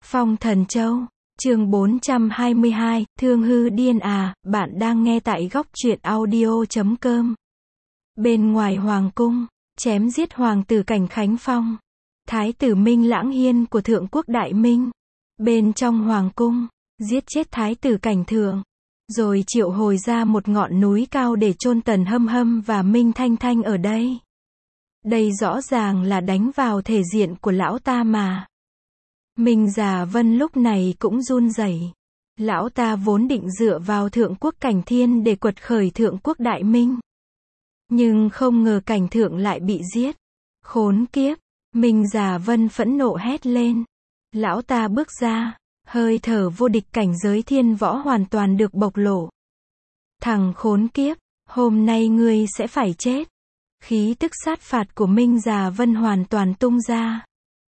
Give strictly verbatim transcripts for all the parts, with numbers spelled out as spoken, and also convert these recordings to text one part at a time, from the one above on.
Phong Thần Châu, chương bốn trăm hai mươi hai, Thương Hư Điên à, bạn đang nghe tại góc truyện audio chấm com. Bên ngoài hoàng cung, chém giết hoàng tử Cảnh Khánh Phong, thái tử Minh Lãng Hiên của Thượng Quốc Đại Minh. Bên trong hoàng cung, giết chết thái tử Cảnh Thượng, rồi triệu hồi ra một ngọn núi cao để chôn Tần Hâm Hâm và Minh Thanh Thanh ở đây. Đây rõ ràng là đánh vào thể diện của lão ta mà. Minh Già Vân lúc này cũng run rẩy. Lão ta vốn định dựa vào Thượng Quốc Cảnh Thiên để quật khởi Thượng Quốc Đại Minh. Nhưng không ngờ Cảnh Thượng lại bị giết. Khốn kiếp! Minh Già Vân phẫn nộ hét lên. Lão ta bước ra, hơi thở vô địch cảnh giới thiên võ hoàn toàn được bộc lộ. Thằng khốn kiếp, hôm nay ngươi sẽ phải chết. Khí tức sát phạt của Minh Già Vân hoàn toàn tung ra.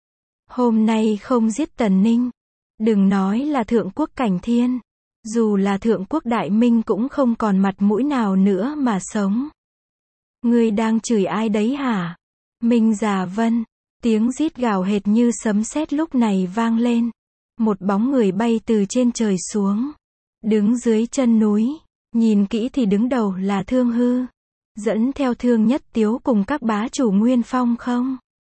Hôm nay không giết Tần Ninh, đừng nói là Thượng Quốc Cảnh Thiên, dù là Thượng Quốc Đại Minh cũng không còn mặt mũi nào nữa mà sống. Ngươi đang chửi ai đấy hả? Minh Già Vân, tiếng rít gào hệt như sấm sét lúc này vang lên. Một bóng người bay từ trên trời xuống, đứng dưới chân núi, nhìn kỹ thì đứng đầu là Thương Hư, dẫn theo Thương Nhất Tiếu cùng các bá chủ Nguyên Phong không.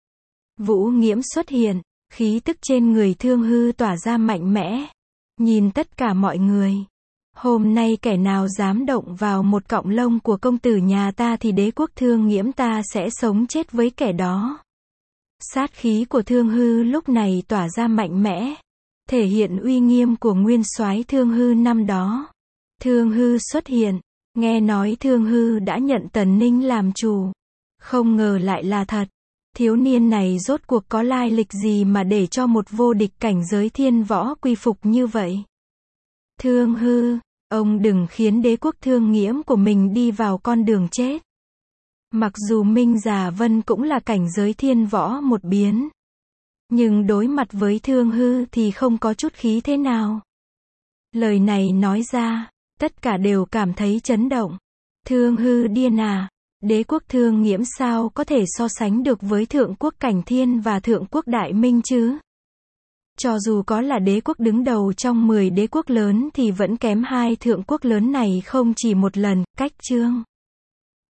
Vũ Nghiễm xuất hiện, khí tức trên người Thương Hư tỏa ra mạnh mẽ. Nhìn tất cả mọi người, hôm nay kẻ nào dám động vào một cọng lông của công tử nhà ta thì đế quốc Thương Nghiễm ta sẽ sống chết với kẻ đó. Sát khí của Thương Hư lúc này tỏa ra mạnh mẽ, thể hiện uy nghiêm của nguyên soái Thương Hư năm đó. Thương Hư xuất hiện, nghe nói Thương Hư đã nhận Tần Ninh làm chủ. Không ngờ lại là thật. Thiếu niên này rốt cuộc có lai lịch gì mà để cho một vô địch cảnh giới thiên võ quy phục như vậy? Thương Hư, ông đừng khiến đế quốc Thương Nghiễm của mình đi vào con đường chết. Mặc dù Minh Già Vân cũng là cảnh giới thiên võ một biến, nhưng đối mặt với Thương Hư thì không có chút khí thế nào. Lời này nói ra, tất cả đều cảm thấy chấn động. Thương Hư điên à? Đế quốc Thương Nghiễm sao có thể so sánh được với Thượng Quốc Cảnh Thiên và Thượng Quốc Đại Minh chứ? Cho dù có là đế quốc đứng đầu trong mười đế quốc lớn thì vẫn kém hai thượng quốc lớn này không chỉ một lần. Cách chương